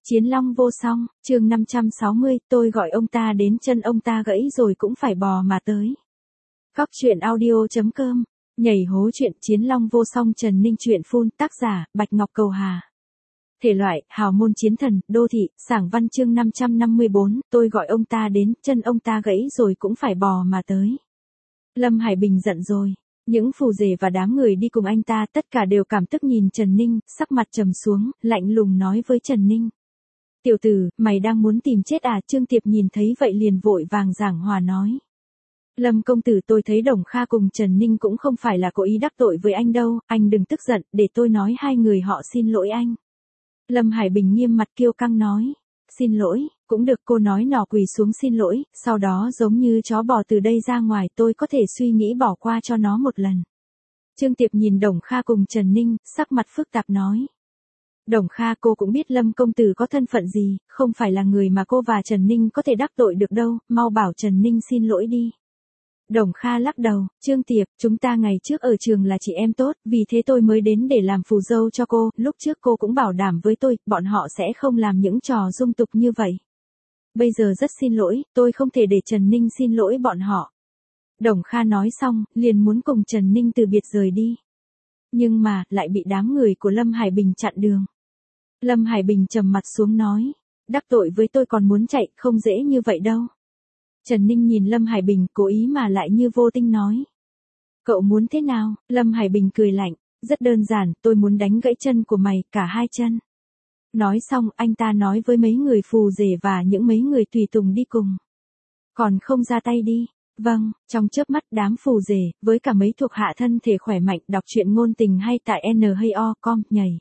Chiến long vô song, chương 560, tôi gọi ông ta đến chân ông ta gãy rồi cũng phải bò mà tới. Góc truyện audio.com, nhảy hố chuyện Chiến long vô song Trần Ninh truyện full, tác giả, Bạch Ngọc Cầu Hà. Thể loại, hào môn chiến thần, đô thị, sảng văn chương 554, tôi gọi ông ta đến, chân ông ta gãy rồi cũng phải bò mà tới. Lâm Hải Bình giận rồi. Những phù rể và đám người đi cùng anh ta tất cả đều cảm tức nhìn Trần Ninh, sắc mặt trầm xuống, lạnh lùng nói với Trần Ninh. Tiểu tử, mày đang muốn tìm chết à? Trương Tiệp nhìn thấy vậy liền vội vàng giảng hòa nói. Lâm công tử, tôi thấy Đồng Kha cùng Trần Ninh cũng không phải là cố ý đắc tội với anh đâu, anh đừng tức giận, để tôi nói hai người họ xin lỗi anh. Lâm Hải Bình nghiêm mặt kiêu căng nói. Xin lỗi, cũng được, cô nói nọ quỳ xuống xin lỗi, sau đó giống như chó bò từ đây ra ngoài, tôi có thể suy nghĩ bỏ qua cho nó một lần. Trương Tiệp nhìn Đồng Kha cùng Trần Ninh, sắc mặt phức tạp nói. Đồng Kha, cô cũng biết Lâm công tử có thân phận gì, không phải là người mà cô và Trần Ninh có thể đắc tội được đâu, mau bảo Trần Ninh xin lỗi đi. Đồng Kha lắc đầu, Trương Tiệp, chúng ta ngày trước ở trường là chị em tốt, vì thế tôi mới đến để làm phù dâu cho cô, lúc trước cô cũng bảo đảm với tôi, bọn họ sẽ không làm những trò dung tục như vậy. Bây giờ rất xin lỗi, tôi không thể để Trần Ninh xin lỗi bọn họ. Đồng Kha nói xong, liền muốn cùng Trần Ninh từ biệt rời đi. Nhưng mà, lại bị đám người của Lâm Hải Bình chặn đường. Lâm Hải Bình trầm mặt xuống nói, đắc tội với tôi còn muốn chạy, không dễ như vậy đâu. Trần Ninh nhìn Lâm Hải Bình cố ý mà lại như vô tình nói. Cậu muốn thế nào? Lâm Hải Bình cười lạnh, rất đơn giản, tôi muốn đánh gãy chân của mày, cả hai chân. Nói xong, anh ta nói với mấy người phù rể và những mấy người tùy tùng đi cùng. Còn không ra tay đi. Vâng, trong chớp mắt đám phù rể, với cả mấy thuộc hạ thân thể khỏe mạnh đọc truyện ngôn tình hay tại NHO.com, nhảy.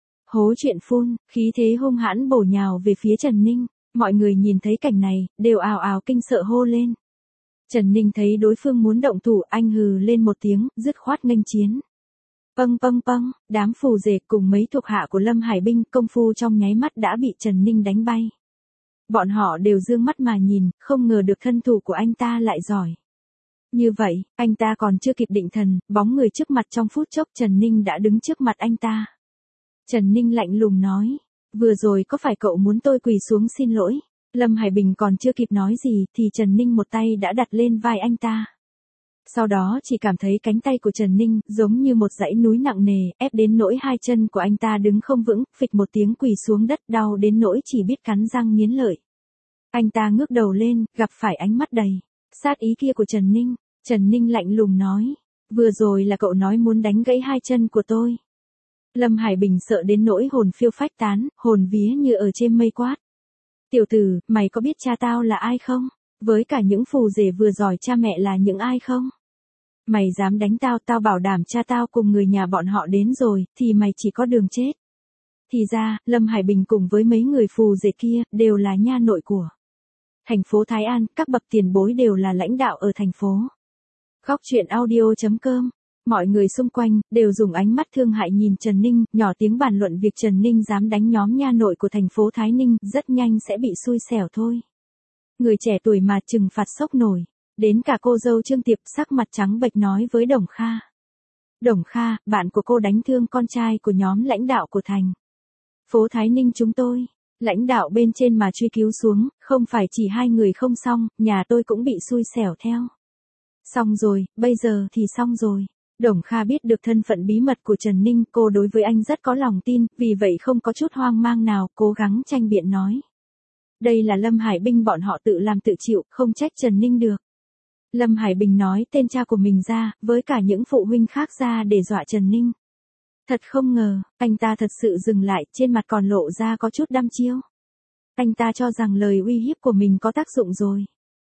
Hố chuyện full, khí thế hung hãn bổ nhào về phía Trần Ninh. Mọi người nhìn thấy cảnh này, đều ào ào kinh sợ hô lên. Trần Ninh thấy đối phương muốn động thủ, anh hừ lên một tiếng, dứt khoát nghênh chiến. Pâng pâng pâng, đám phù rể cùng mấy thuộc hạ của Lâm Hải Bình công phu trong nháy mắt đã bị Trần Ninh đánh bay. Bọn họ đều dương mắt mà nhìn, không ngờ được thân thủ của anh ta lại giỏi. Như vậy, anh ta còn chưa kịp định thần, bóng người trước mặt trong phút chốc Trần Ninh đã đứng trước mặt anh ta. Trần Ninh lạnh lùng nói, vừa rồi có phải cậu muốn tôi quỳ xuống xin lỗi? Lâm Hải Bình còn chưa kịp nói gì thì Trần Ninh một tay đã đặt lên vai anh ta. Sau đó chỉ cảm thấy cánh tay của Trần Ninh giống như một dãy núi nặng nề, ép đến nỗi hai chân của anh ta đứng không vững, phịch một tiếng quỳ xuống đất, đau đến nỗi chỉ biết cắn răng nghiến lợi. Anh ta ngước đầu lên, gặp phải ánh mắt đầy sát ý kia của Trần Ninh. Trần Ninh lạnh lùng nói, vừa rồi là cậu nói muốn đánh gãy hai chân của tôi. Lâm Hải Bình sợ đến nỗi hồn phiêu phách tán, hồn vía như ở trên mây quát. Tiểu tử, mày có biết cha tao là ai không? Với cả những phù rể vừa giỏi cha mẹ là những ai không? Mày dám đánh tao, tao bảo đảm cha tao cùng người nhà bọn họ đến rồi, thì mày chỉ có đường chết. Thì ra, Lâm Hải Bình cùng với mấy người phù rể kia, đều là nha nội của thành phố Thái An, các bậc tiền bối đều là lãnh đạo ở thành phố. Góc truyện audio.com. Mọi người xung quanh, đều dùng ánh mắt thương hại nhìn Trần Ninh, nhỏ tiếng bàn luận việc Trần Ninh dám đánh nhóm nha nội của thành phố Thái Ninh, rất nhanh sẽ bị xui xẻo thôi. Người trẻ tuổi mà trừng phạt sốc nổi. Đến cả cô dâu Trương Tiệp sắc mặt trắng bệch nói với Đồng Kha. Đồng Kha, bạn của cô đánh thương con trai của nhóm lãnh đạo của thành phố Thái Ninh chúng tôi. Lãnh đạo bên trên mà truy cứu xuống, không phải chỉ hai người không xong, nhà tôi cũng bị xui xẻo theo. Xong rồi, bây giờ thì xong rồi. Đồng Kha biết được thân phận bí mật của Trần Ninh, cô đối với anh rất có lòng tin, vì vậy không có chút hoang mang nào, cố gắng tranh biện nói. Đây là Lâm Hải Bình bọn họ tự làm tự chịu, không trách Trần Ninh được. Lâm Hải Bình nói tên cha của mình ra, với cả những phụ huynh khác ra để dọa Trần Ninh. Thật không ngờ, anh ta thật sự dừng lại, trên mặt còn lộ ra có chút đăm chiêu. Anh ta cho rằng lời uy hiếp của mình có tác dụng rồi.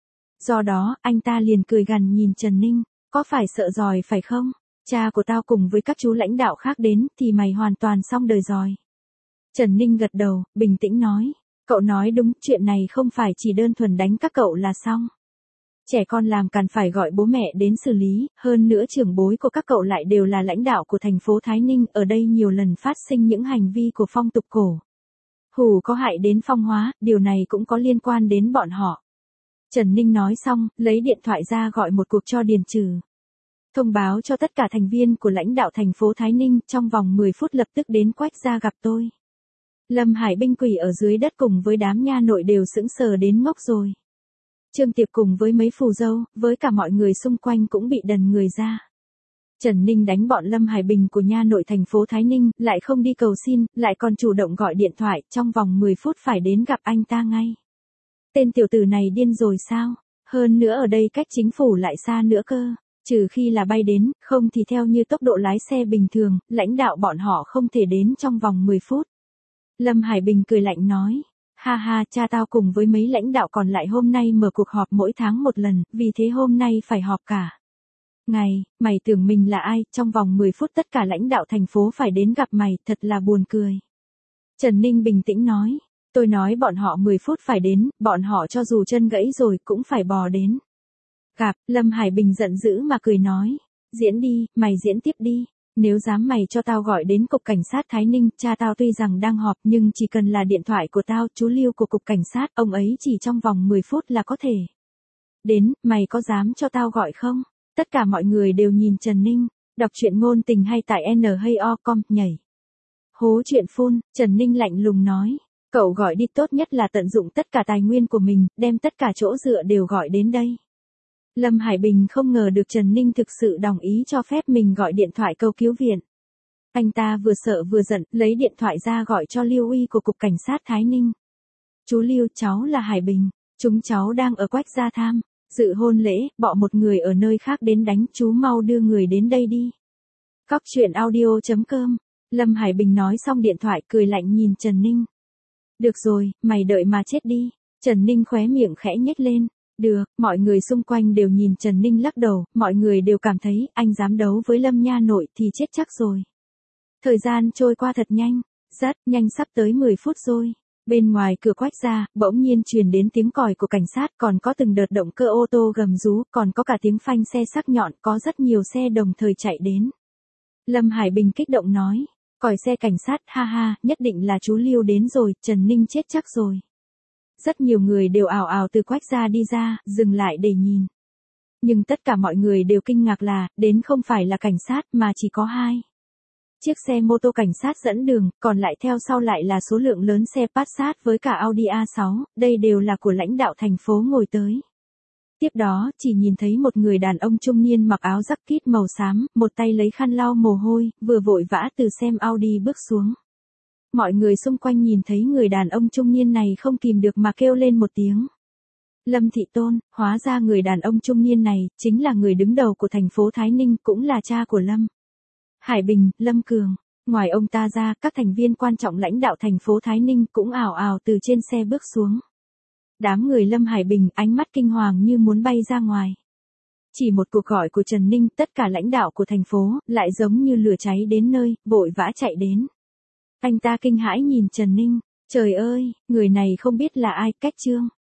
Do đó, anh ta liền cười gằn nhìn Trần Ninh, có phải sợ giỏi phải không? Cha của tao cùng với các chú lãnh đạo khác đến, thì mày hoàn toàn xong đời rồi. Trần Ninh gật đầu, bình tĩnh nói, cậu nói đúng, chuyện này không phải chỉ đơn thuần đánh các cậu là xong. Trẻ con làm càn phải gọi bố mẹ đến xử lý, hơn nữa trưởng bối của các cậu lại đều là lãnh đạo của thành phố Thái Ninh, ở đây nhiều lần phát sinh những hành vi của phong tục cổ hủ có hại đến phong hóa, điều này cũng có liên quan đến bọn họ. Trần Ninh nói xong, lấy điện thoại ra gọi một cuộc cho Điền Trừ. Thông báo cho tất cả thành viên của lãnh đạo thành phố Thái Ninh, trong vòng 10 phút lập tức đến Quách gia gặp tôi. Lâm Hải Bình quỳ ở dưới đất cùng với đám nha nội đều sững sờ đến ngốc rồi. Trương Tiệp cùng với mấy phù dâu, với cả mọi người xung quanh cũng bị đần người ra. Trần Ninh đánh bọn Lâm Hải Bình của nha nội thành phố Thái Ninh, lại không đi cầu xin, lại còn chủ động gọi điện thoại, trong vòng 10 phút phải đến gặp anh ta ngay. Tên tiểu tử này điên rồi sao? Hơn nữa ở đây cách chính phủ lại xa nữa cơ. Trừ khi là bay đến, không thì theo như tốc độ lái xe bình thường, lãnh đạo bọn họ không thể đến trong vòng 10 phút. Lâm Hải Bình cười lạnh nói. Ha ha, cha tao cùng với mấy lãnh đạo còn lại hôm nay mở cuộc họp mỗi tháng một lần, vì thế hôm nay phải họp cả ngày. Mày tưởng mình là ai, trong vòng 10 phút tất cả lãnh đạo thành phố phải đến gặp mày, thật là buồn cười. Trần Ninh bình tĩnh nói. Tôi nói bọn họ 10 phút phải đến, bọn họ cho dù chân gãy rồi cũng phải bò đến. Gặp, Lâm Hải Bình giận dữ mà cười nói. Diễn đi, mày diễn tiếp đi. Nếu dám mày cho tao gọi đến cục cảnh sát Thái Ninh, cha tao tuy rằng đang họp nhưng chỉ cần là điện thoại của tao, chú Lưu của cục cảnh sát, ông ấy chỉ trong vòng 10 phút là có thể đến, mày có dám cho tao gọi không? Tất cả mọi người đều nhìn Trần Ninh, đọc truyện ngôn tình hay tại N hay O.com, nhảy. Hố chuyện phun, Trần Ninh lạnh lùng nói. Cậu gọi đi, tốt nhất là tận dụng tất cả tài nguyên của mình, đem tất cả chỗ dựa đều gọi đến đây. Lâm Hải Bình không ngờ được Trần Ninh thực sự đồng ý cho phép mình gọi điện thoại cầu cứu viện. Anh ta vừa sợ vừa giận, lấy điện thoại ra gọi cho Lưu Uy của cục cảnh sát Thái Ninh. Chú Lưu, cháu là Hải Bình, chúng cháu đang ở Quách Gia Tham, dự hôn lễ, bỏ một người ở nơi khác đến đánh, chú mau đưa người đến đây đi. Cóc truyện audio.com. Lâm Hải Bình nói xong điện thoại cười lạnh nhìn Trần Ninh. Được rồi, mày đợi mà chết đi. Trần Ninh khóe miệng khẽ nhếch lên. Được, mọi người xung quanh đều nhìn Trần Ninh lắc đầu, mọi người đều cảm thấy anh dám đấu với Lâm nha nội thì chết chắc rồi. Thời gian trôi qua thật nhanh, rất nhanh, sắp tới 10 phút rồi. Bên ngoài cửa Quách Gia, bỗng nhiên truyền đến tiếng còi của cảnh sát, còn có từng đợt động cơ ô tô gầm rú, còn có cả tiếng phanh xe sắc nhọn, có rất nhiều xe đồng thời chạy đến. Lâm Hải Bình kích động nói. Còi xe cảnh sát, ha ha, nhất định là chú Lưu đến rồi, Trần Ninh chết chắc rồi. Rất nhiều người đều ào ào từ Quách Gia đi ra, dừng lại để nhìn. Nhưng tất cả mọi người đều kinh ngạc là, đến không phải là cảnh sát mà chỉ có 2 chiếc xe mô tô cảnh sát dẫn đường, còn lại theo sau lại là số lượng lớn xe Passat với cả Audi A6, đây đều là của lãnh đạo thành phố ngồi tới. Tiếp đó, chỉ nhìn thấy một người đàn ông trung niên mặc áo jacket màu xám, một tay lấy khăn lau mồ hôi, vừa vội vã từ xem Audi bước xuống. Mọi người xung quanh nhìn thấy người đàn ông trung niên này không kìm được mà kêu lên một tiếng. Lâm Thị Tôn, hóa ra người đàn ông trung niên này, chính là người đứng đầu của thành phố Thái Ninh, cũng là cha của Lâm Hải Bình, Lâm Cường. Ngoài ông ta ra, các thành viên quan trọng lãnh đạo thành phố Thái Ninh cũng ào ào từ trên xe bước xuống. Đám người Lâm Hải Bình ánh mắt kinh hoàng như muốn bay ra ngoài. Chỉ một cuộc gọi của Trần Ninh, tất cả lãnh đạo của thành phố, lại giống như lửa cháy đến nơi, vội vã chạy đến. Anh ta kinh hãi nhìn Trần Ninh. Trời ơi, người này không biết là ai, cách Trương